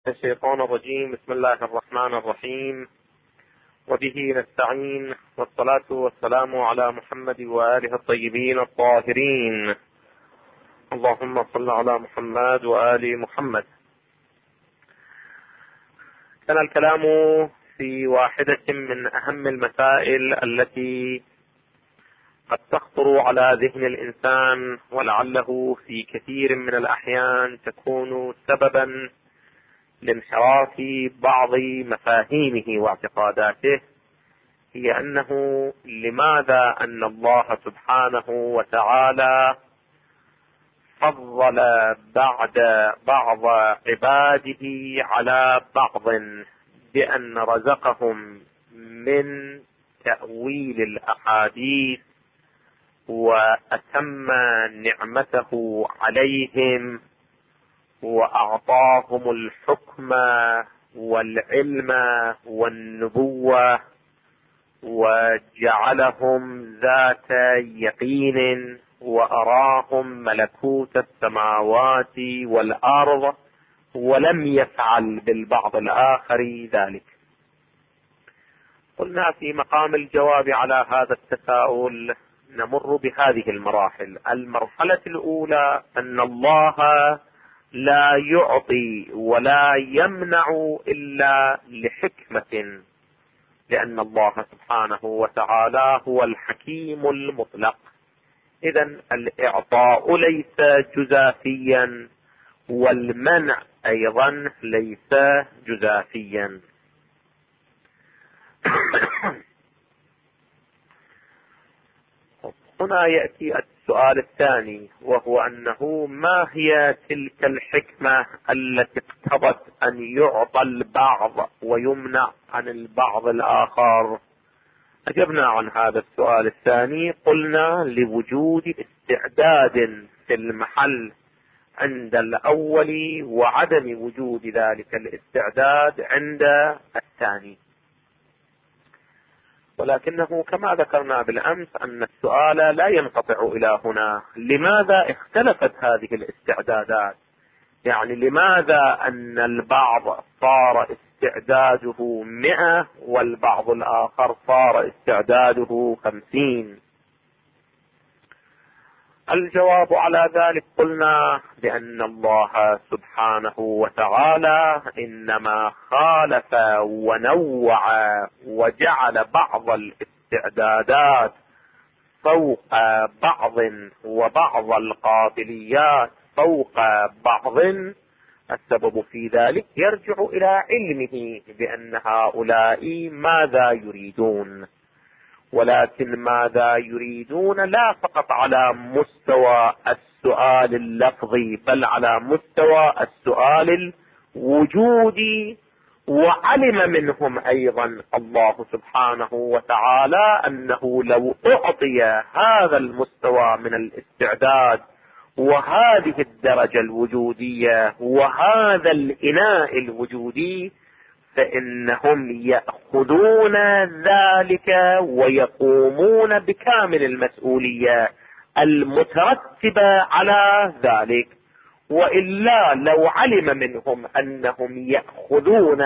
الشيطان الرجيم. بسم الله الرحمن الرحيم، وبه نستعين، والصلاة والسلام على محمد وآله الطيبين الطاهرين. اللهم صل على محمد وآل محمد. كان الكلام في واحدة من أهم المسائل التي قد تخطر على ذهن الإنسان، ولعله في كثير من الأحيان تكون سببا لانحراف بعض مفاهيمه واعتقاداته، هي أنه لماذا أن الله سبحانه وتعالى فضل بعض عباده على بعض بأن رزقهم من تأويل الأحاديث وأتم نعمته عليهم وأعطاهم الحكم والعلم والنبوة وجعلهم ذات يقين وأراهم ملكوت السماوات والأرض، ولم يفعل بالبعض الآخر ذلك. قلنا في مقام الجواب على هذا التساؤل نمر بهذه المراحل. المرحلة الأولى أن الله لا يعطي ولا يمنع إلا لحكمة، لأن الله سبحانه وتعالى هو الحكيم المطلق. إذن الإعطاء ليس جزافيا، والمنع أيضا ليس جزافيا. هنا يأتي السؤال الثاني، وهو أنه ما هي تلك الحكمة التي اقتضت أن يعطى البعض ويمنع عن البعض الآخر؟ أجبنا عن هذا السؤال الثاني، قلنا لوجود استعداد في المحل عند الأول وعدم وجود ذلك الاستعداد عند الثاني. ولكنه كما ذكرنا بالأمس أن السؤال لا ينقطع إلى هنا. لماذا اختلفت هذه الاستعدادات؟ يعني لماذا أن البعض صار استعداده 100 والبعض الآخر صار استعداده 50؟ الجواب على ذلك قلنا بأن الله سبحانه وتعالى إنما خالف ونوع وجعل بعض الاستعدادات فوق بعض وبعض القابليات فوق بعض. السبب في ذلك يرجع إلى علمه بأن هؤلاء ماذا يريدون، ولكن ماذا يريدون لا فقط على مستوى السؤال اللفظي بل على مستوى السؤال الوجودي. وعلم منهم أيضا الله سبحانه وتعالى أنه لو أعطي هذا المستوى من الاستعداد وهذه الدرجة الوجودية وهذا الإناء الوجودي فإنهم يأخذون ذلك ويقومون بكامل المسؤولية المترتبة على ذلك. وإلا لو علم منهم أنهم يأخذون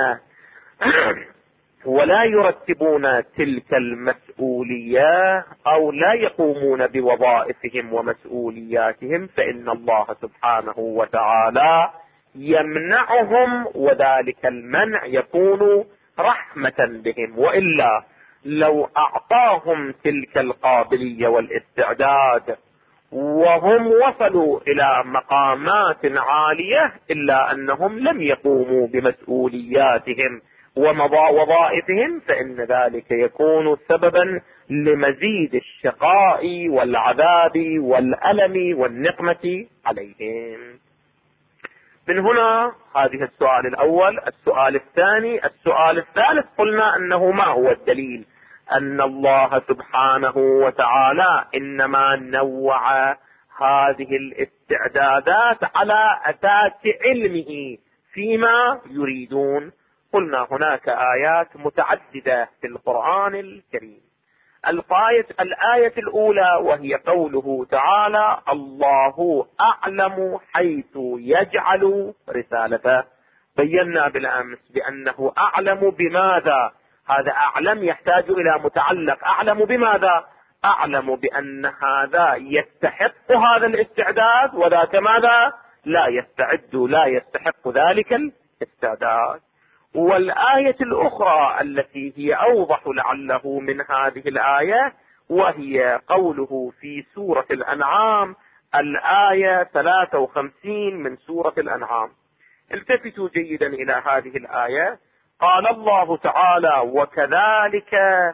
ولا يرتبون تلك المسؤولية أو لا يقومون بوظائفهم ومسؤولياتهم فإن الله سبحانه وتعالى يمنعهم، وذلك المنع يكون رحمة بهم. وإلا لو أعطاهم تلك القابلية والاستعداد وهم وصلوا إلى مقامات عالية إلا أنهم لم يقوموا بمسؤولياتهم ووظائفهم، فإن ذلك يكون سببا لمزيد الشقاء والعذاب والألم والنقمة عليهم. من هنا هذه السؤال الأول. السؤال الثاني، السؤال الثالث، قلنا أنه ما هو الدليل أن الله سبحانه وتعالى إنما نوع هذه الاستعدادات على أساس علمه فيما يريدون؟ قلنا هناك آيات متعددة في القرآن الكريم. الآية الأولى وهي قوله تعالى: الله أعلم حيث يجعل رسالته. بينا بالأمس بأنه أعلم بماذا. هذا أعلم يحتاج إلى متعلق. أعلم بماذا؟ أعلم بأن هذا يستحق هذا الاستعداد وذاك ماذا؟ لا يستعد، لا يستحق ذلك الاستعداد. والآية الأخرى التي هي أوضح لعله من هذه الآية وهي قوله في سورة الأنعام، الآية 53 من سورة الأنعام. التفتوا جيدا إلى هذه الآية. قال الله تعالى: وكذلك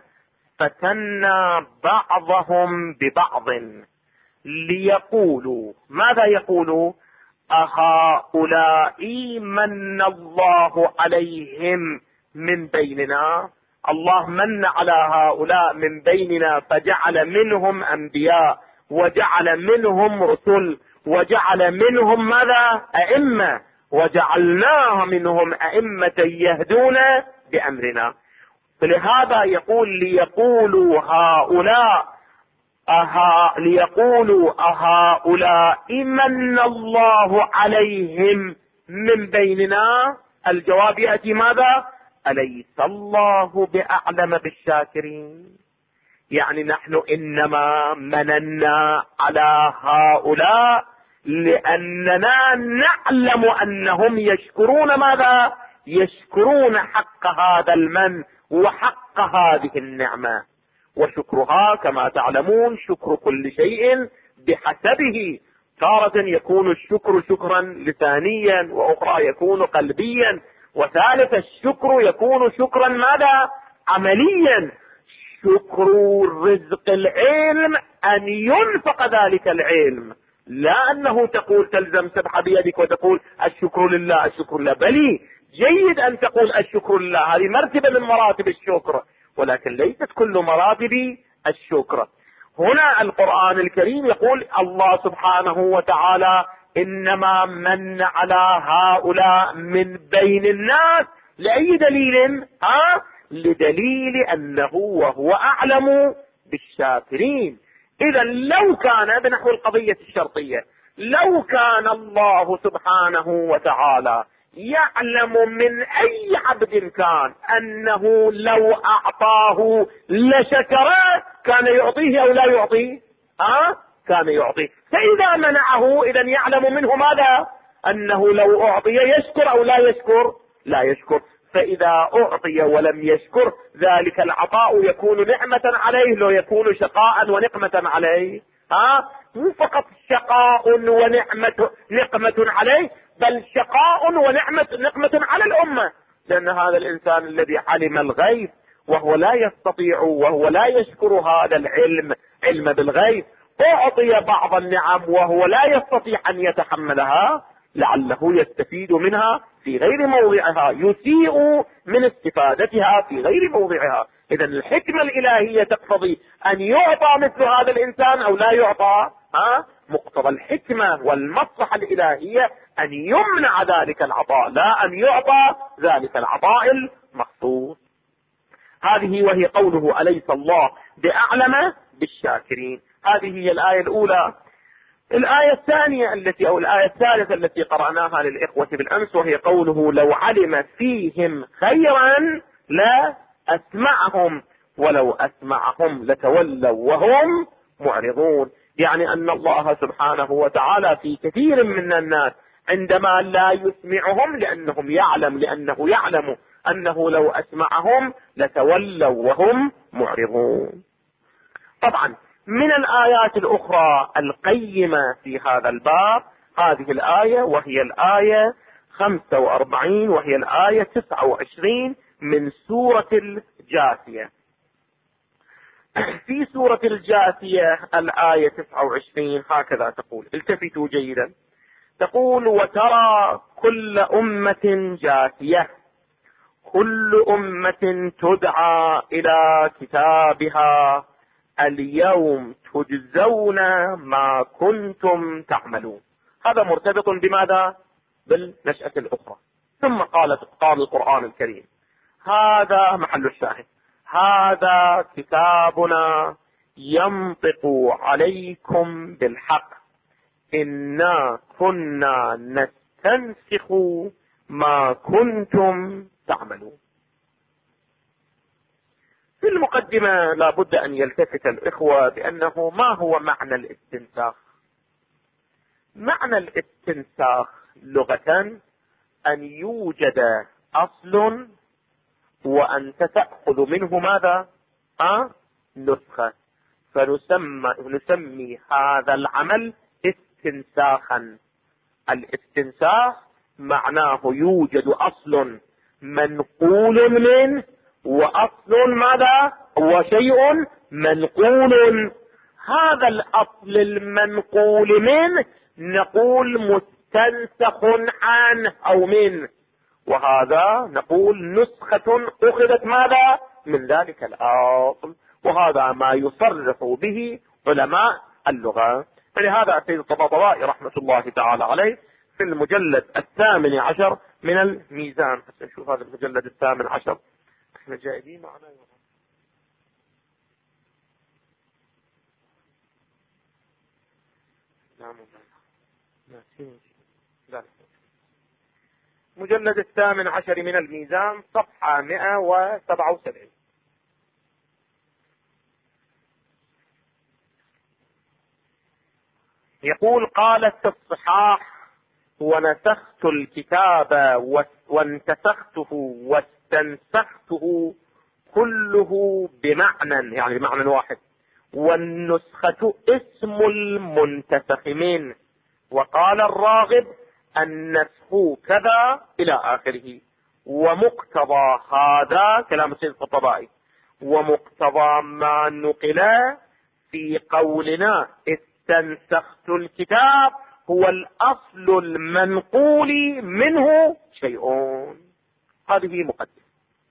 فتنا بعضهم ببعض ليقولوا. ماذا يقولوا؟ أهؤلاء من الله عليهم من بيننا. الله من على هؤلاء من بيننا فجعل منهم أنبياء وجعل منهم رسل وجعل منهم ماذا؟ أئمة، وجعلناها منهم أئمة يهدون بأمرنا. فلهذا يقول ليقولوا أهؤلاء من الله عليهم من بيننا. الجواب يأتي ماذا؟ أليس الله بأعلم بالشاكرين. يعني نحن إنما مننا على هؤلاء لأننا نعلم أنهم يشكرون ماذا؟ يشكرون حق هذا المن وحق هذه النعمة. وشكرها كما تعلمون شكر كل شيء بحسبه. تارة يكون الشكر شكرا لسانيا، وأخرى يكون قلبيا، وثالث الشكر يكون شكرا ماذا؟ عمليا. شكر رزق العلم أن ينفق ذلك العلم، لا أنه تقول تلزم سبحة بيدك وتقول الشكر لله الشكر لله. بل جيد أن تقول الشكر لله، هذه مرتبة من مراتب الشكر، ولكن ليست كل مراتب الشكر. هنا القرآن الكريم يقول الله سبحانه وتعالى إنما من على هؤلاء من بين الناس. لأي دليل؟ لدليل أنه وهو أعلم بالشاكرين. إذا لو كان بنحو القضية الشرطية، لو كان الله سبحانه وتعالى يعلم من أي عبد كان أنه لو أعطاه لشكره كان يعطيه أو لا يعطيه؟ كان يعطيه. فإذا منعه إذا يعلم منه ماذا؟ أنه لو أعطي يشكر أو لا يشكر؟ لا يشكر. فإذا أعطي ولم يشكر ذلك العطاء يكون نعمة عليه، لو يكون شقاء ونقمة عليه. مو فقط شقاء نقمة عليه، بل شقاء نقمة على الأمة. لأن هذا الإنسان الذي علم الغيب وهو لا يستطيع وهو لا يشكر هذا علم بالغيب، أعطي بعض النعم وهو لا يستطيع أن يتحملها، لعله يستفيد منها في غير موضعها، يسيء من استفادتها في غير موضعها. إذا الحكمة الإلهية تقتضي أن يعطى مثل هذا الإنسان أو لا يعطى. مقتضى الحكمة والمصلحة الإلهية أن يمنع ذلك العطاء، لا أن يعطى ذلك العطاء المخصوص. هذه وهي قوله أليس الله بأعلم بالشاكرين. هذه هي الآية الأولى. الآية الثانية أو الآية الثالثة التي قرأناها للإخوة بالأمس وهي قوله لو علم فيهم خيرا لا أسمعهم ولو أسمعهم لتولوا وهم معرضون. يعني أن الله سبحانه وتعالى في كثير من الناس عندما لا يسمعهم لأنه يعلم أنه لو أسمعهم لتولوا وهم معرضون. طبعا من الآيات الأخرى القيمة في هذا الباب هذه الآية وهي الآية 45 وهي الآية 29 من سورة الجاثية. في سورة الجاثية الآية 29 هكذا تقول، التفتوا جيدا، تقول وترى كل أمة جاثية كل أمة تدعى إلى كتابها اليوم تجزون ما كنتم تعملون. هذا مرتبط بماذا؟ بالنشأة الأخرى. ثم قال القرآن الكريم هذا محل الشاهد، هذا كتابنا ينطق عليكم بالحق إنا كنا نستنسخ ما كنتم تعملون. في المقدمة لا بد أن يلتفت الإخوة بأنه ما هو معنى الاستنساخ. معنى الاستنساخ لغة أن يوجد أصل وأنت تأخذ منه ماذا؟ نسخة، فنسمي هذا العمل استنساخا. الاستنساخ معناه يوجد أصل منقول منه وأصل ماذا؟ وشيء منقول. هذا الأصل المنقول منه نقول مستنسخ عنه أو منه، وهذا نقول نسخة أخذت ماذا؟ من ذلك الأصل. وهذا ما يصرح به علماء اللغة. فلهذا السيد الطباطبائي رحمة الله تعالى عليه في المجلد 18 من الميزان، حتى نشوف هذا المجلد 18 احنا جايبين معنا مجلد 18 من الميزان صفحة 177. يقول: قالت الصحاح: ونسخت الكتاب وانتسخته واستنسخته كله بمعنى، يعني بمعنى واحد، والنسخة اسم المنتسخ منه. وقال الراغب: النسخ كذا إلى آخره. ومقتضى هذا كلام السيد الطباطبائي، ومقتضى ما نقل في قولنا استنسخت الكتاب هو الأصل المنقول منه شيئون. هذه مقدمة.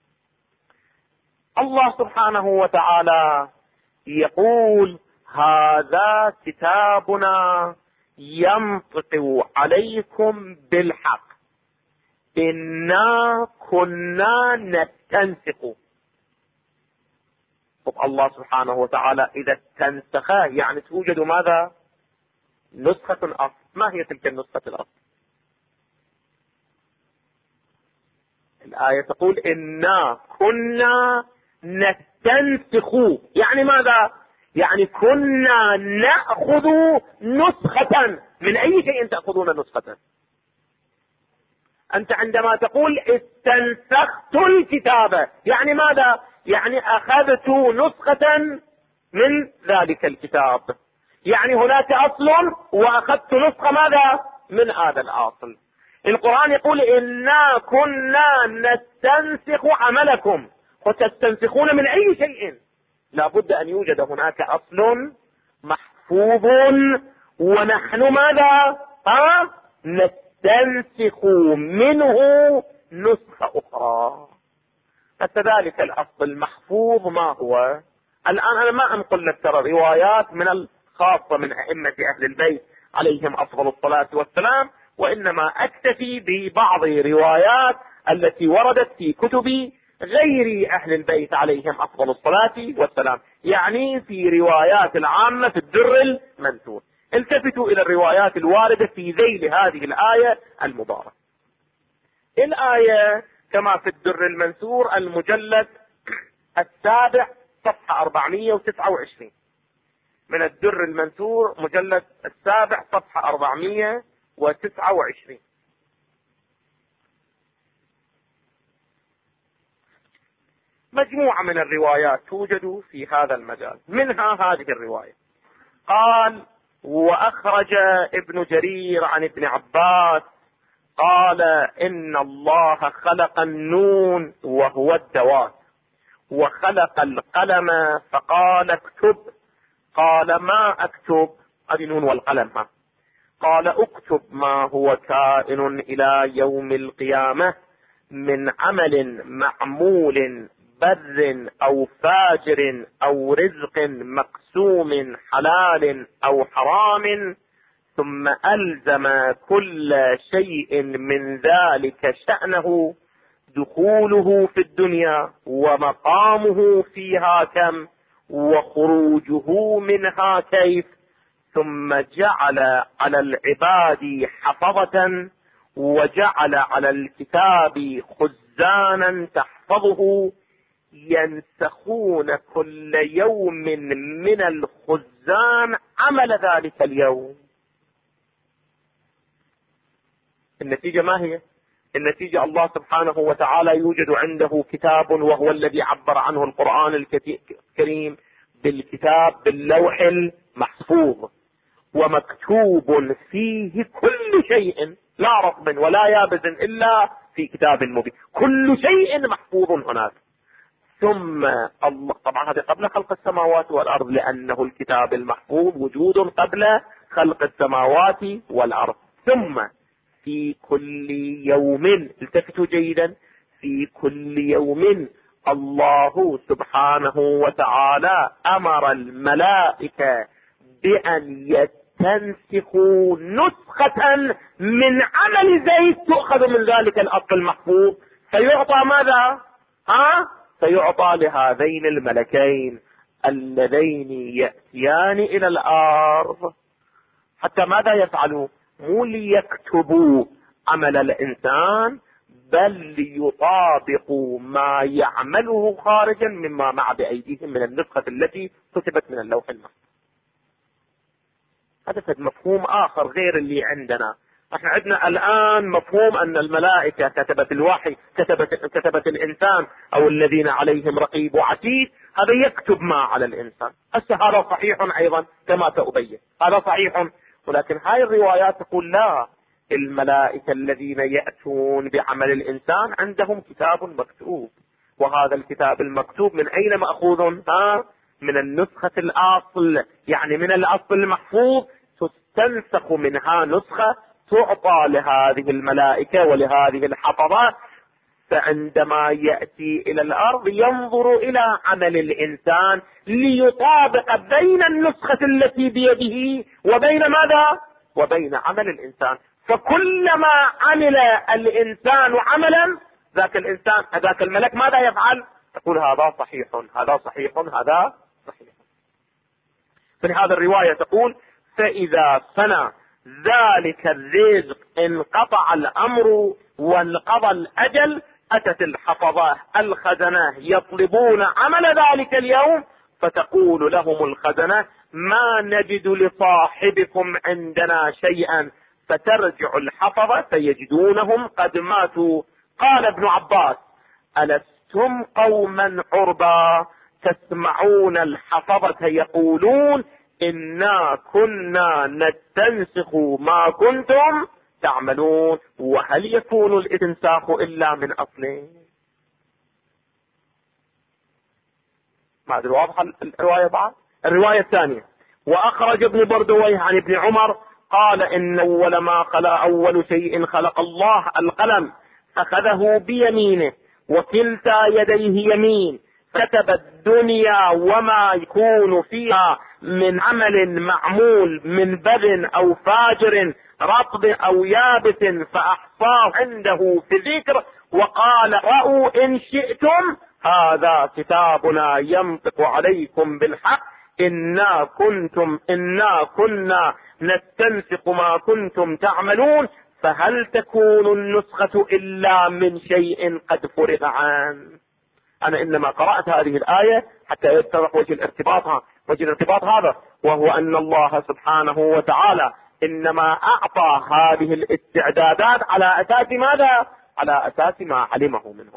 الله سبحانه وتعالى يقول: هذا كتابنا ينطق عليكم بالحق إنا كنا نستنسخ. طب الله سبحانه وتعالى إذا استنسخ يعني توجد ماذا؟ نسخة الأصل. ما هي تلك النسخة الأصل؟ الآية تقول إنا كنا نستنسخ، يعني ماذا؟ يعني كنا نأخذ نسخة. من أي شيء تأخذون نسخة؟ أنت عندما تقول استنسخت الكتاب يعني ماذا؟ يعني أخذت نسخة من ذلك الكتاب، يعني هناك أصل وأخذت نسخة ماذا؟ من هذا الأصل. القرآن يقول إنا كنا نستنسخ عملكم، وتستنسخون من أي شيء؟ لا بد أن يوجد هناك أصل محفوظ ونحن ماذا؟ نستنسخ منه نسخة أخرى. فكذلك الأصل المحفوظ ما هو؟ الآن أنا ما أنقل لك ترى روايات من الخاصة من أئمة أهل البيت عليهم أفضل الصلاة والسلام، وإنما أكتفي ببعض روايات التي وردت في كتب غير أهل البيت عليهم أفضل الصلاة والسلام، يعني في روايات العامة في الدر المنثور. التفتوا إلى الروايات الواردة في ذيل هذه الآية المباركة. الآية كما في الدر المنثور المجلد 7 صفحة 429 من الدر المنثور، مجلد 7 صفحة 429. مجموعة من الروايات توجد في هذا المجال، منها هذه الرواية. قال: وأخرج ابن جرير عن ابن عباس قال: إن الله خلق النون وهو الدوات، وخلق القلم فقال اكتب. قال: ما أكتب؟ هذه نون والقلم. قال: اكتب ما هو كائن إلى يوم القيامة من عمل معمول بر أو فاجر أو رزق مقسوم حلال أو حرام، ثم ألزم كل شيء من ذلك شأنه، دخوله في الدنيا ومقامه فيها كم وخروجه منها كيف، ثم جعل على العباد حفظة وجعل على الكتاب خزانا تحفظه ينسخون كل يوم من الخزان عمل ذلك اليوم. النتيجة ما هي؟ النتيجة الله سبحانه وتعالى يوجد عنده كتاب، وهو الذي عبر عنه القرآن الكريم بالكتاب باللوح المحفوظ، ومكتوب فيه كل شيء لا رطب ولا يابس إلا في كتاب مبين، كل شيء محفوظ هناك. ثم الله، طبعا هذا قبل خلق السماوات والأرض، لأنه الكتاب المحفوظ وجود قبل خلق السماوات والأرض. ثم في كل يوم، التفتوا جيدا، في كل يوم الله سبحانه وتعالى أمر الملائكة بأن يستنسخوا نسخة من عمل زيد تؤخذ من ذلك الأصل المحفوظ، فيعطى ماذا؟ سيعطى لهذين الملكين اللذين يأتيان إلى الأرض. حتى ماذا يفعلوا؟ مو ليكتبوا عمل الإنسان، بل ليطابقوا ما يعمله خارجا مما مع بأيديهم من النسخة التي كتبت من اللوح المحفوظ. هذا مفهوم آخر غير اللي عندنا. احنا عندنا الآن مفهوم أن الملائكة كتبت الوحي، كتبت الإنسان أو الذين عليهم رقيب وعتيد، هذا يكتب ما على الإنسان. هذا صحيح أيضا كما سأبين، هذا صحيح، ولكن هاي الروايات تقول لا، الملائكة الذين يأتون بعمل الإنسان عندهم كتاب مكتوب، وهذا الكتاب المكتوب من أين مأخوذ؟ من النسخة الأصل، يعني من الأصل المحفوظ، تستنسخ منها نسخة تعطى لهذه الملائكة ولهذه الحفظات. فعندما يأتي إلى الأرض ينظر إلى عمل الإنسان ليطابق بين النسخة التي بيده وبين ماذا؟ وبين عمل الإنسان. فكلما عمل الإنسان عملا، ذاك الملك ماذا يفعل؟ يقول هذا صحيح، هذا صحيح، هذا صحيح. في هذه الرواية تقول: فإذا فنى ذلك الرزق انقطع الأمر وانقضى الأجل، أتت الحفظة الخزنة يطلبون عمل ذلك اليوم، فتقول لهم الخزنة: ما نجد لصاحبكم عندنا شيئا. فترجع الحفظة فيجدونهم قد ماتوا. قال ابن عباس: ألستم قوما عربا تسمعون الحفظة يقولون إنا كنا نستنسخ ما كنتم تعملون، وهل يكون الاستنساخ إلا من أصله؟ ما أدري واضحة الرواية بعد. الرواية الثانية: وأخرج ابن بردويه عن ابن عمر قال: إن أول ما خلق أول شيء خلق الله القلم، أخذه بيمينه وكلتا يديه يمين، كتب الدنيا وما يكون فيها من عمل معمول من بر أو فاجر رطب أو يابس، فأحصاه عنده في ذكر، وقال: رأوا إن شئتم هذا كتابنا ينطق عليكم بالحق، إنا كنا نستنسق ما كنتم تعملون، فهل تكون النسخة إلا من شيء قد فرغ عنه. أنا إنما قرأت هذه الآية حتى يتضح وجه الارتباط هذا، وهو أن الله سبحانه وتعالى إنما أعطى هذه الاستعدادات على أساس ماذا؟ على أساس ما علمه منهم،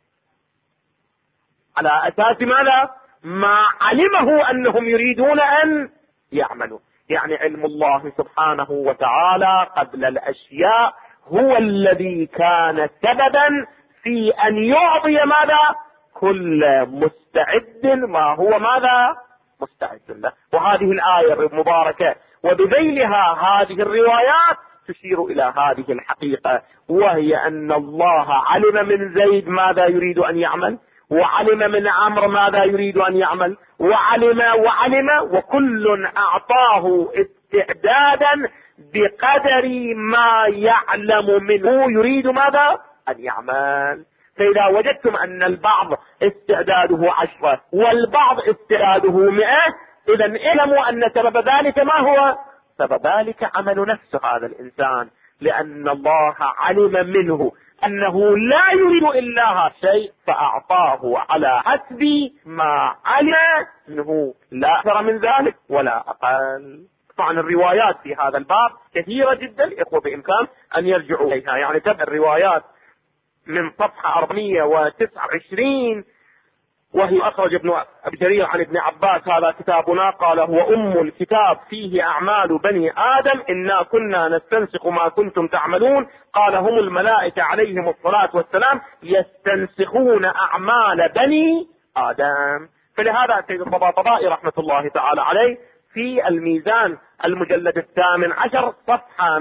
على أساس ماذا؟ ما علمه أنهم يريدون أن يعملوا. يعني علم الله سبحانه وتعالى قبل الأشياء هو الذي كان سببا في أن يعطي ماذا؟ كل مستعد ما هو ماذا؟ مستعد له. وهذه الآية المباركة وبذيلها هذه الروايات تشير إلى هذه الحقيقة، وهي أن الله علم من زيد ماذا يريد أن يعمل، وعلم من عمرو ماذا يريد أن يعمل، وعلم وكل أعطاه استعدادا بقدر ما يعلم منه يريد ماذا أن يعمل. فإذا وجدتم أن البعض استعداده 10 والبعض استعداده 100، إذا اعلموا أن سبب ذلك ما هو؟ سبب ذلك عمل نفس هذا الإنسان لأن الله علم منه أنه لا يريد إلا هذا الشيء فأعطاه على حسب ما علم منه، لا أكثر من ذلك ولا أقل. طبعا الروايات في هذا الباب كثيرة جدا، الإخوة بإمكان أن يرجعوا إليها. يعني تبدأ الروايات من صفحة 429 وهي أخرج ابن أبي جرير عن ابن عباس هذا كتابنا، قال هو أم الكتاب فيه أعمال بني آدم إنا كنا نستنسخ ما كنتم تعملون. قال هم الملائكة عليهم الصلاة والسلام يستنسخون أعمال بني آدم. فلهذا سيد الطباطبائي رحمة الله تعالى عليه في الميزان المجلد 18 صفحة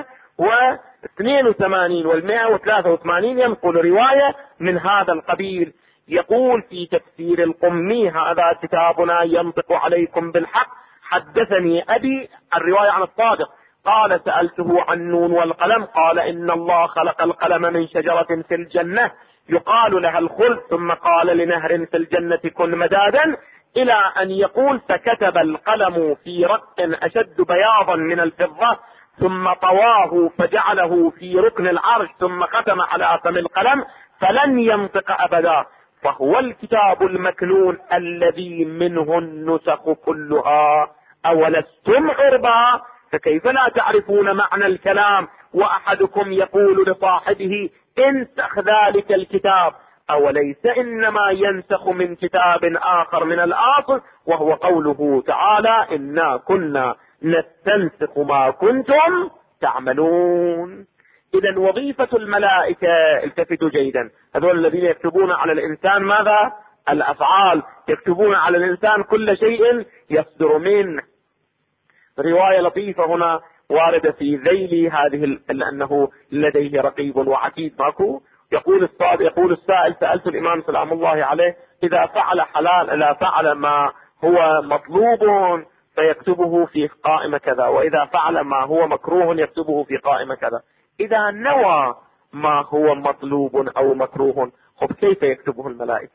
182 و183 ينقل رواية من هذا القبيل، يقول في تفسير القمي هذا كتابنا ينطق عليكم بالحق حدثني أبي، الرواية عن الصادق قال سألته عن النون والقلم قال إن الله خلق القلم من شجرة في الجنة يقال لها الخلد ثم قال لنهر في الجنة كن مدادا، إلى أن يقول فكتب القلم في رق أشد بياضا من الفضة ثم طواه فجعله في ركن العرش ثم ختم على فم القلم فلن ينطق أبدا، فهو الكتاب المكنون الذي منه النسخ كلها. أولستم عربا فكيف لا تعرفون معنى الكلام وأحدكم يقول لصاحبه انسخ ذلك الكتاب، أوليس إنما ينسخ من كتاب آخر من الآخر، وهو قوله تعالى إنا كنا نستنسخ ما كنتم تعملون. إذا وظيفة الملائكة، التفتوا جيدا، هذول الذين يكتبون على الإنسان ماذا؟ الأفعال، يكتبون على الإنسان كل شيء يصدر منه. رواية لطيفة هنا واردة في ذيل هذه لأنه لديه رقيب وعتيد ماكو، يقول السائل سألت الإمام سلام الله عليه إذا فعل حلال إذا فعل ما هو مطلوب فيكتبه في قائمة كذا، وإذا فعل ما هو مكروه يكتبه في قائمة كذا، إذا نوى ما هو مطلوب أو مكروه خب كيف يكتبه الملائكة؟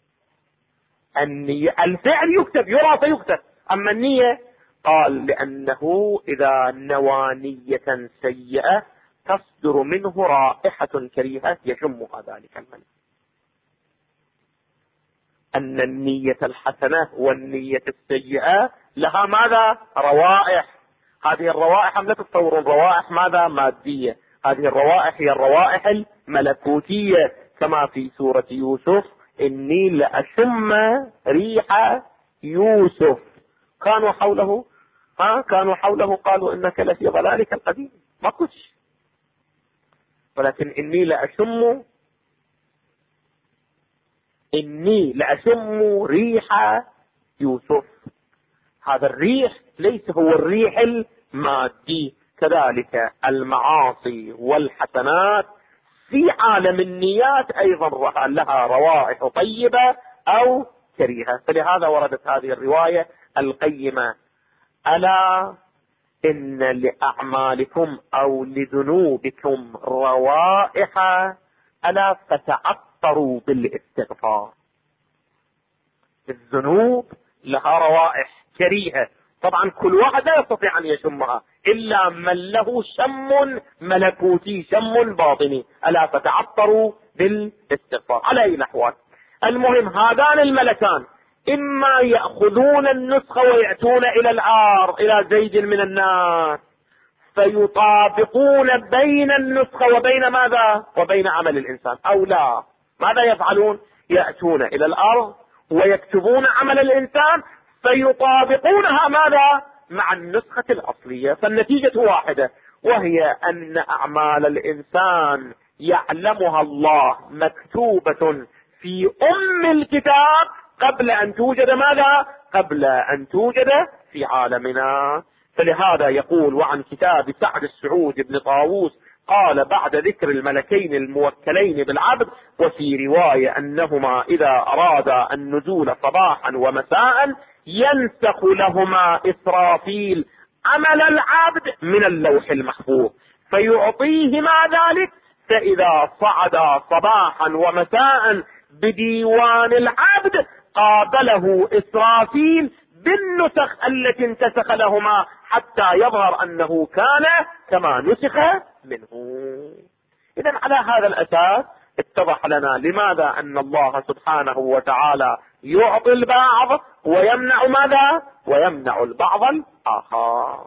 الفعل يكتب يرى فيكتب، أما النية قال لأنه إذا نوى نية سيئة تصدر منه رائحة كريهة يشمها ذلك الملك. أن النية الحسنة والنية السيئة لها ماذا؟ روائح. هذه الروائح لا تتصورون روائح ماذا؟ مادية، هذه الروائح هي الروائح الملكوتية كما في سورة يوسف إني لأشم ريح يوسف. كانوا حوله قالوا إنك لفي ضلالك القديم، ما كنتش، ولكن إني لأشم ريح يوسف. هذا الريح ليس هو الريح المادي. كذلك المعاصي والحسنات في عالم النيات أيضا لها روائح طيبة أو كريهة. فلهذا وردت هذه الرواية القيمة ألا إن لأعمالكم أو لذنوبكم روائح ألا فتعطروا بالاستغفار. الذنوب لها روائح كريهة، طبعا كل واحد لا يستطيع أن يشمها إلا من له شم ملكوتي شم باطني. ألا فتعطروا بالاستغفار. على أي الأحوال المهم هذان الملكان إما يأخذون النسخة ويأتون إلى العار إلى زيد من الناس فيطابقون بين النسخة وبين ماذا؟ وبين عمل الإنسان، أو لا ماذا يفعلون؟ يأتون إلى الأرض ويكتبون عمل الإنسان فيطابقونها ماذا؟ مع النسخة الأصلية. فالنتيجة واحدة، وهي أن أعمال الإنسان يعلمها الله مكتوبة في أم الكتاب قبل أن توجد ماذا؟ قبل أن توجد في عالمنا. فلهذا يقول وعن كتاب سعد السعود بن طاووس قال بعد ذكر الملكين الموكلين بالعبد وفي رواية أنهما إذا أرادا النزول صباحا ومساء ينسخ لهما إسرافيل عمل العبد من اللوح المحفوظ فيعطيهما ذلك، فإذا صعدا صباحا ومساء بديوان العبد قابله إسرافيل بالنسخ التي انتسخ لهما حتى يظهر أنه كان كما نسخ منه. إذا على هذا الأساس اتضح لنا لماذا أن الله سبحانه وتعالى يعطي البعض ويمنع ماذا؟ ويمنع البعض الآخر.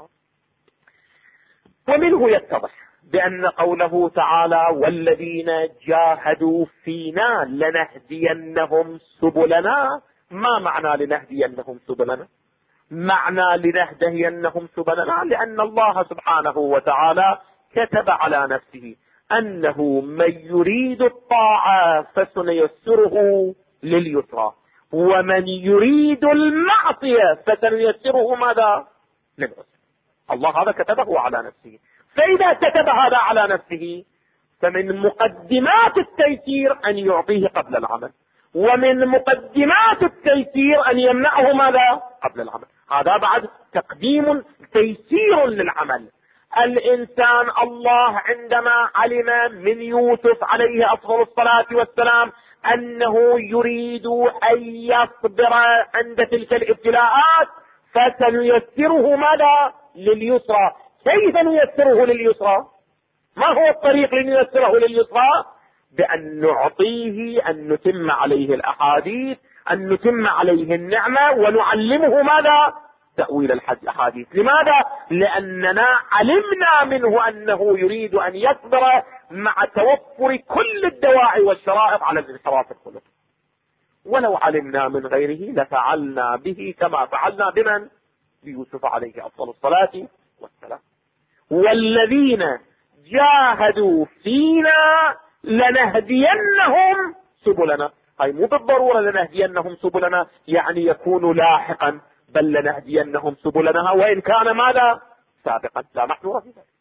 ومنه يتضح بأن قوله تعالى والذين جاهدوا فينا لنهدينهم سبلنا. ما معنى لنهدينهم سبلنا؟ معنى لنهدينهم سبلنا لأن الله سبحانه وتعالى كتب على نفسه أنه من يريد الطاعة فسنيسره لليسرى، ومن يريد المعصية فسنيسره ماذا؟ للعسرى. الله هذا كتبه على نفسه. فإذا كتب هذا على نفسه فمن مقدمات التيسير أن يعطيه قبل العمل، ومن مقدمات التيسير أن يمنعه ماذا؟ قبل العمل. هذا بعد تقديم تيسير للعمل. الإنسان الله عندما علم من يوسف عليه أفضل الصلاة والسلام أنه يريد أن يصبر عند تلك الابتلاءات فسنيسره ماذا؟ لليسرى. كيف نيسره لليسرى؟ ما هو الطريق لنيسره لليسرى؟ بأن نعطيه أن نتم عليه الأحاديث، أن نتم عليه النعمة، ونعلمه ماذا؟ تأويل الأحاديث. لماذا؟ لأننا علمنا منه أنه يريد أن يصبر مع توفر كل الدواعي والشرائط على الانحراف الخلقي. ولو علمنا من غيره لفعلنا به كما فعلنا بمن؟ بيوسف عليه أفضل الصلاة والسلام. والذين جاهدوا فينا لنهدينهم سبلنا. هاي مو بالضرورة لنهدينهم سبلنا يعني يكون لاحقا، بل لنهدينهم سبلنا وإن كان ماذا؟ سابقا. لا محذور في ذلك.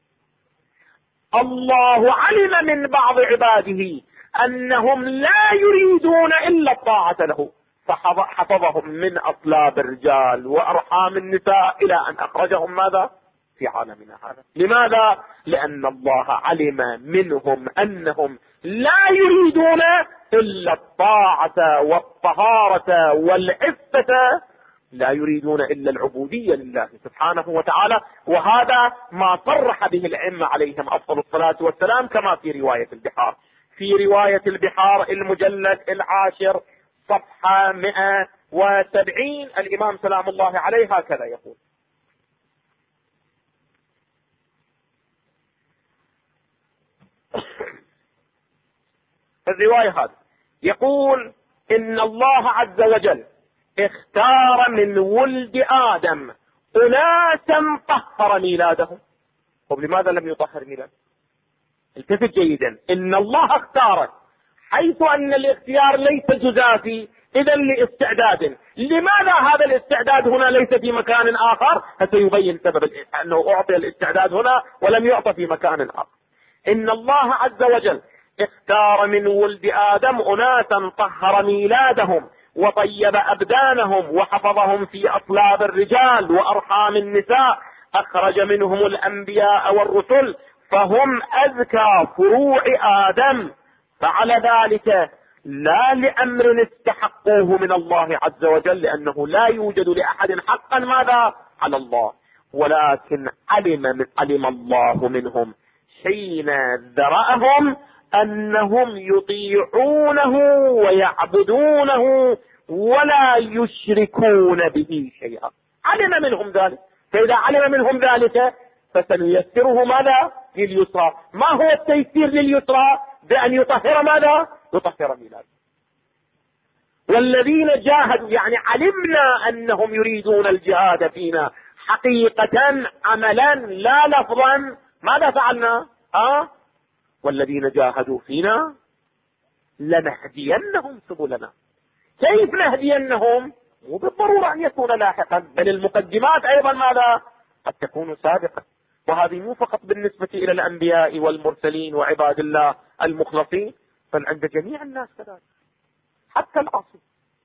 الله علم من بعض عباده أنهم لا يريدون إلا الطاعة له فحفظهم من أصلاب الرجال وأرحام النساء إلى أن أخرجهم ماذا؟ في عالمنا هذا. لماذا؟ لأن الله علم منهم أنهم لا يريدون إلا الطاعة والطهارة والعفة، لا يريدون إلا العبودية لله سبحانه وتعالى. وهذا ما صرح به الأئمة عليهم أفضل الصلاة والسلام كما في رواية البحار. في رواية البحار المجلد 10 صفحة 170 الإمام سلام الله عليه هكذا يقول: الرواية هذه يقول إن الله عز وجل اختار من ولد آدم أناسا طهر ميلادهم. طب لماذا لم يطهر ميلاده؟ التفت جيدا. إن الله اختار، حيث أن الاختيار ليس جزافي إذا لاستعداد. لماذا هذا الاستعداد هنا ليس في مكان آخر؟ سيبين سبب أنه أعطي الاستعداد هنا ولم يعطى في مكان آخر. إن الله عز وجل اختار من ولد آدم أناسا طهر ميلادهم وطيب أبدانهم وحفظهم في أصلاب الرجال وأرحام النساء، أخرج منهم الأنبياء والرسل فهم أذكى فروع آدم. فعلى ذلك لا لأمر استحقوه من الله عز وجل، لأنه لا يوجد لأحد حقا ماذا؟ على الله، ولكن علم الله منهم حين ذرأهم أنهم يطيعونه ويعبدونه ولا يشركون به شيئا. علم منهم ذلك، فإذا علم منهم ذلك فسنيسره ماذا؟ لليسرى. ما هو التيسير لليسرى؟ بأن يطهر ماذا؟ يطهر ميلاده. والذين جاهدوا يعني علمنا أنهم يريدون الجهاد فينا حقيقة عملا لا لفظا. ماذا فعلنا؟ والذين جاهدوا فينا لنهدينهم سبلنا. كيف نهدينهم؟ مو بالضرورة أن يكون لاحقا، بل المقدمات أيضا ماذا؟ قد تكون سابقا. وهذه مو فقط بالنسبة إلى الأنبياء والمرسلين وعباد الله المخلصين، بل عند جميع الناس كذلك، حتى العاصي.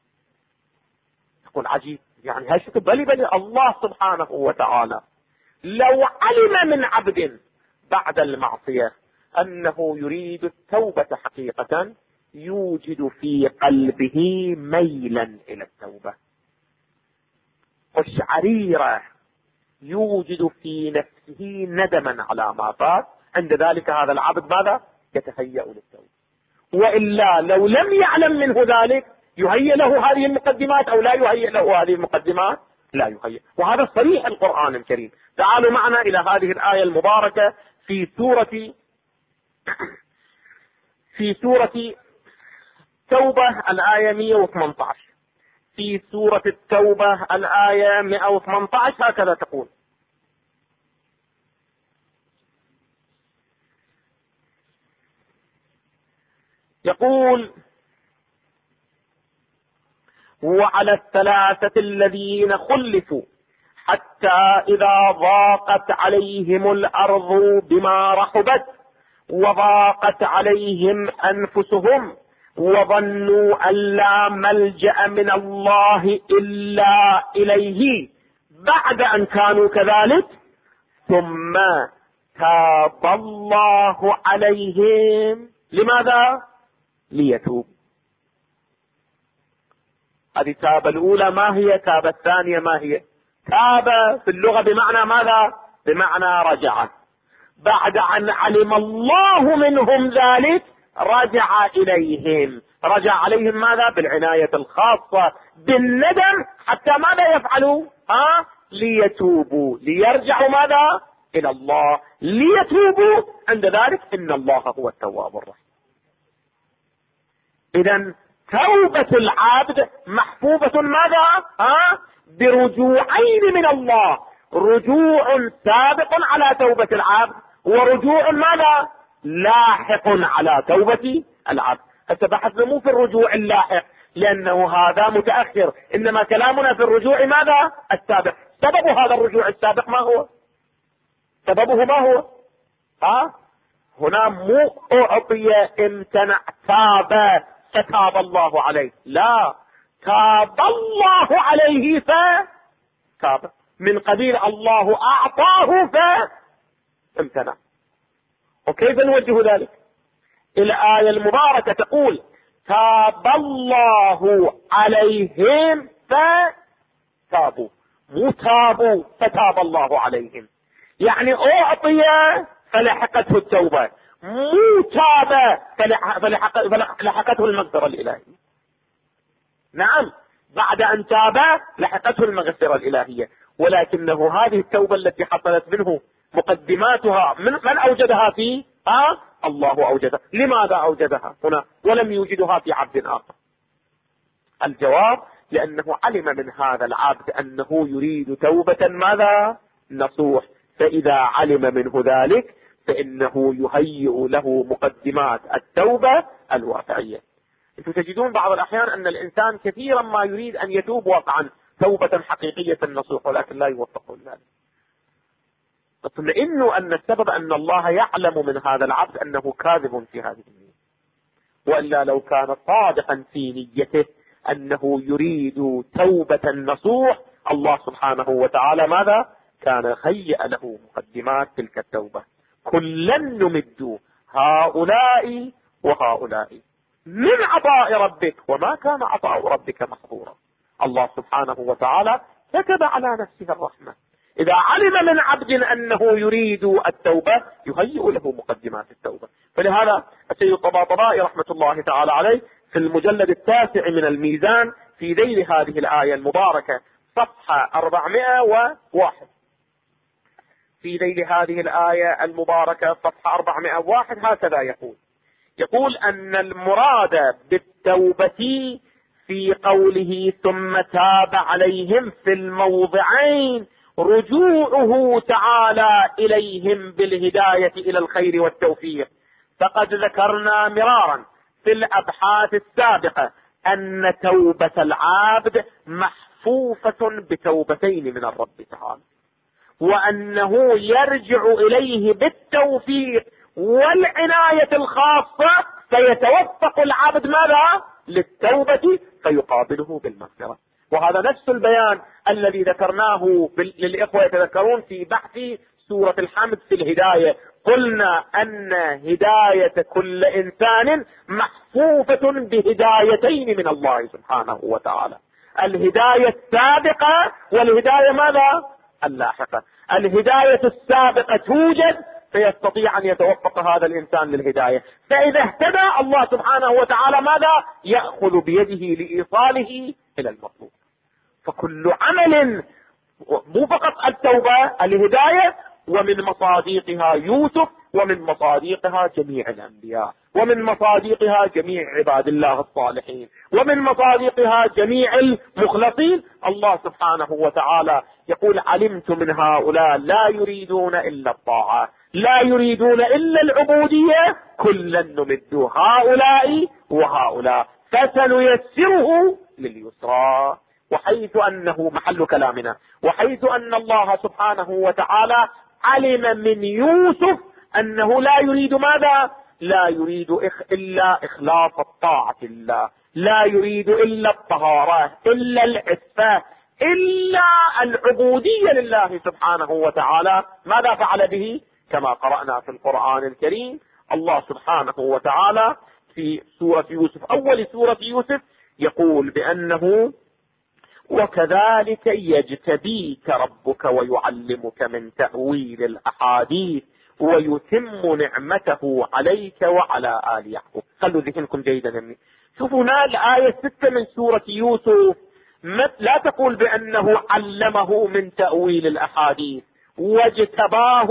يقول عجيب، يعني هالشيء بل الله سبحانه وتعالى لو علم من عبد بعد المعصية أنه يريد التوبة حقيقة يوجد في قلبه ميلا إلى التوبة. قشعريرة يوجد في نفسه ندما على ما فات، عند ذلك هذا العبد ماذا؟ يتهيأ للتوبة. وإلا لو لم يعلم منه ذلك يهيأ له هذه المقدمات أو لا يهيأ له هذه المقدمات؟ لا يهيأ. وهذا صريح القرآن الكريم. تعالوا معنا إلى هذه الآية المباركة في سورة توبة الآية 118. في سورة التوبة الآية 118 هكذا تقول: يقول: وعلى الثلاثة الذين خلفوا حتى إذا ضاقت عليهم الأرض بما رحبت وضاقت عليهم أنفسهم وظنوا أن لا ملجأ من الله إلا إليه بعد أن كانوا كذلك ثم تاب الله عليهم. لماذا؟ ليتوب. هذه تاب الأولى ما هي؟ تاب الثانية ما هي؟ تاب في اللغة بمعنى ماذا؟ بمعنى رجع. بعد أن علم الله منهم ذلك رجع إليهم. رجع عليهم ماذا؟ بالعناية الخاصة بالندم حتى ماذا يفعلوا؟ ليتوبوا، ليرجعوا ماذا؟ إلى الله، ليتوبوا. عند ذلك إن الله هو التواب الرحيم. إذن توبة العبد محفوظة ماذا؟ برجوعين من الله: رجوع سابق على توبة العبد، ورجوع ماذا؟ لاحق على توبة العبد. بحثنا مو في الرجوع اللاحق لأنه هذا متأخر، إنما كلامنا في الرجوع ماذا؟ السابق. سبب هذا الرجوع السابق ما هو؟ سببه ما هو؟ هنا مو أعطي امتنع تاب فتاب الله عليه، لا، تاب الله عليه فتاب، من قبيل الله أعطاه فامتنع. وكيف نوجه ذلك؟ الآية المباركة تقول: تاب الله عليهم فتابوا، مو تابوا فتاب الله عليهم. يعني أعطي فلحقته التوبة، مو تاب فلحقته المغفرة الإلهية. نعم، بعد أن تاب لحقته المغفرة الإلهية، ولكنه هذه التوبة التي حصلت منه مقدماتها من أوجدها فيه؟ الله أوجدها. لماذا أوجدها هنا ولم يوجدها في عبد آخر؟ الجواب: لأنه علم من هذا العبد أنه يريد توبة ماذا؟ نصوح. فإذا علم منه ذلك فإنه يهيئ له مقدمات التوبة الواقعية. انتم تجدون بعض الأحيان أن الإنسان كثيرا ما يريد أن يتوب واقعا توبة حقيقية نصوح، ولكن لا يوفقه ذلك. اطمئنوا أن السبب أن الله يعلم من هذا العبد أنه كاذب في هذه النية، وإلا لو كان صادقا في نيته أنه يريد توبة نصوح الله سبحانه وتعالى ماذا؟ كان هيئ له مقدمات تلك التوبة. كلا نمد هؤلاء وهؤلاء من عطاء ربك وما كان عطاء ربك محظورا. الله سبحانه وتعالى كتب على نفسه الرحمة. إذا علم من عبد أنه يريد التوبة يهيئ له مقدمات التوبة. فلهذا السيد الطباطبائي رحمة الله تعالى عليه في المجلد 9 من الميزان في ذيل هذه الآية المباركة صفحة 401، في ذيل هذه الآية المباركة صفحة 401 هكذا يقول أن المراد بالتوبة في قوله ثم تاب عليهم في الموضعين رجوعه تعالى إليهم بالهداية إلى الخير والتوفيق. فقد ذكرنا مرارا في الأبحاث السابقة أن توبة العابد محفوفة بتوبتين من الرب تعالى، وأنه يرجع إليه بالتوفيق والعناية الخاصة فيتوفق العبد ماذا؟ للتوبة فيقابله بالمغفرة. وهذا نفس البيان الذي ذكرناه للإخوة يتذكرون في بحث سورة الحمد في الهداية. قلنا أن هداية كل إنسان محفوفة بهدايتين من الله سبحانه وتعالى. الهداية السابقة والهداية ماذا؟ اللاحقة. الهداية السابقة توجد فيستطيع أن يتوفق هذا الإنسان للهداية، فإذا اهتدى الله سبحانه وتعالى ماذا؟ يأخذ بيده لإيصاله إلى المطلوب. فكل عمل، مو فقط التوبة، الهداية، ومن مصاديقها يوسف، ومن مصاديقها جميع الأنبياء، ومن مصاديقها جميع عباد الله الصالحين، ومن مصاديقها جميع المخلصين. الله سبحانه وتعالى يقول: علمت من هؤلاء لا يريدون إلا الطاعة، لا يريدون إلا العبودية، كلا نمد هؤلاء وهؤلاء فسنيسره لليسرى. وحيث أنه محل كلامنا، وحيث أن الله سبحانه وتعالى علم من يوسف أنه لا يريد ماذا؟ لا يريد إلا إخلاص الطاعة لله، لا يريد إلا الطهارة، إلا العفة، إلا العبودية لله سبحانه وتعالى. ماذا فعل به؟ كما قرأنا في القرآن الكريم، الله سبحانه وتعالى في سورة يوسف، أول سورة يوسف، يقول بأنه: وكذلك يجتبيك ربك ويعلمك من تأويل الأحاديث ويتم نعمته عليك وعلى آل يعقوب. خلوا ذهنكم جيدا مني. شوفوا هنا الآية 6 من سورة يوسف لا تقول بأنه علمه من تأويل الأحاديث واجتباه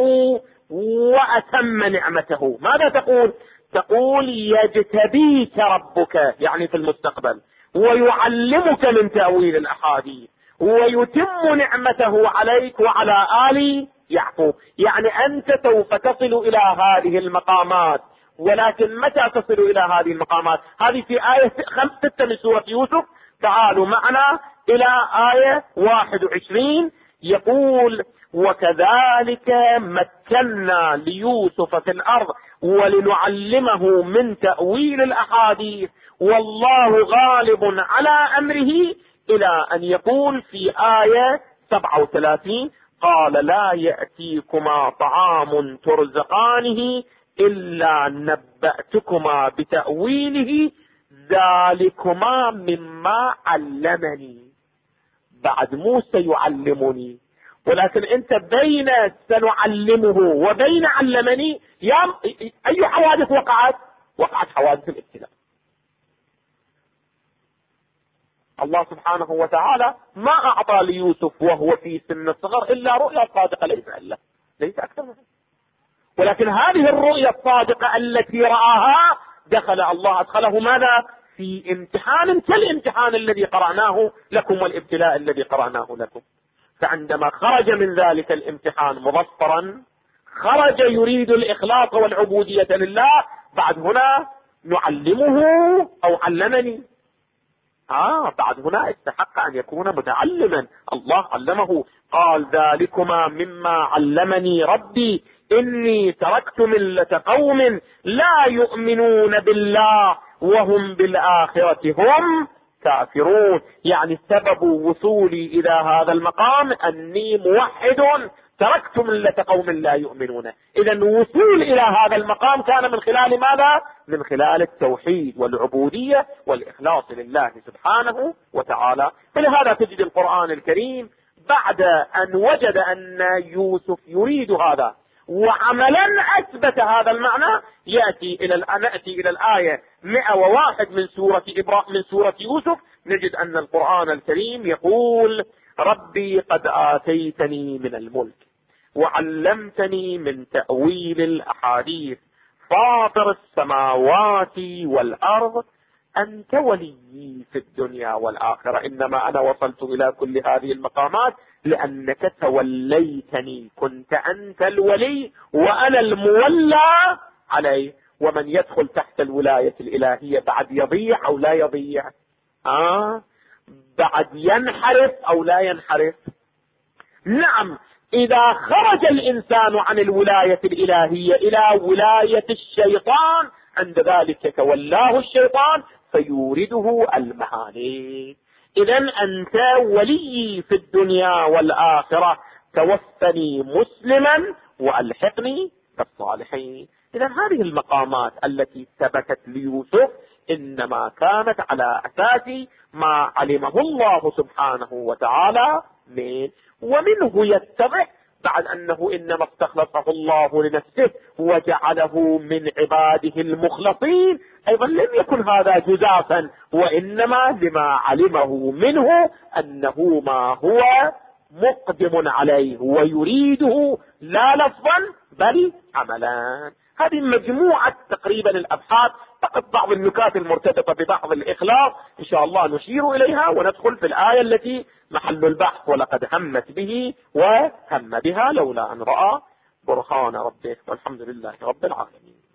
وأتم نعمته. ماذا تقول؟ تقول: يجتبيك ربك، يعني في المستقبل، ويعلمك من تأويل الأحاديث ويتم نعمته عليك وعلى آل يعقوب. يعني أنت سوف تصل إلى هذه المقامات، ولكن متى تصل إلى هذه المقامات؟ هذه في آية 5 من سورة يوسف. تعالوا معنا إلى آية 21، يقول: وكذلك مكنا ليوسف في الأرض ولنعلمه من تأويل الأحاديث والله غالب على أمره، إلى أن يقول في آية 37: قال لا يأتيكما طعام ترزقانه إلا نبأتكما بتأويله ذلكما مما علمني. بعد موسى يعلمني، ولكن انت بين سنعلمه وبين علمني اي حوادث وقعت؟ وقعت حوادث الابتلاء. الله سبحانه وتعالى ما اعطى ليوسف وهو في سن الصغر الا رؤيا صادقة، ليس اكثر منها. ولكن هذه الرؤيا الصادقة التي رآها أدخله ماذا؟ في امتحان كالامتحان الذي قرأناه لكم والابتلاء الذي قرأناه لكم. فعندما خرج من ذلك الامتحان مبصرا، خرج يريد الإخلاص والعبودية لله، بعد هنا نعلمه أو علمني. بعد هنا استحق أن يكون متعلما. الله علمه، قال: ذلكما مما علمني ربي إني تركت ملة قوم لا يؤمنون بالله وهم بالآخرة هم كافرون. يعني سبب وصولي إلى هذا المقام أني موحد، تركت ملة قوم لا يؤمنون. إذا الوصول إلى هذا المقام كان من خلال ماذا؟ من خلال التوحيد والعبودية والإخلاص لله سبحانه وتعالى. فلهذا تجد القرآن الكريم بعد أن وجد أن يوسف يريد هذا وعملا أثبت هذا المعنى، نأتي إلى الآية 101 من سورة يوسف، نجد أن القرآن الكريم يقول: ربي قد آتيتني من الملك وعلمتني من تأويل الأحاديث فاطر السماوات والأرض أنت وليي في الدنيا والآخرة. إنما أنا وصلت إلى كل هذه المقامات لأنك توليتني، كنت أنت الولي وأنا المولى عليه. ومن يدخل تحت الولاية الإلهية بعد يضيع أو لا يضيع؟ بعد ينحرف أو لا ينحرف؟ نعم، إذا خرج الإنسان عن الولاية الإلهية إلى ولاية الشيطان، عند ذلك تولاه الشيطان فيورده المهالك. إذن أنت ولي في الدنيا والآخرة، توفني مسلما وألحقني بالصالحين. إذن هذه المقامات التي ثبتت ليوسف إنما كانت على أساس ما علمه الله سبحانه وتعالى ومنه يتضح بعد أنه إنما استخلصه الله لنفسه وجعله من عباده المخلصين، أيضا لم يكن هذا جزافا، وإنما لما علمه منه أنه ما هو مقدم عليه ويريده لا لفظا بل عملا. هذه مجموعة تقريبا الأبحاث، فقط بعض النكات المرتبطة ببعض الإخلاص إن شاء الله نشير إليها وندخل في الآية التي محل البحث: ولقد همت به وهم بها لولا أن رأى برهان ربه. والحمد لله رب العالمين.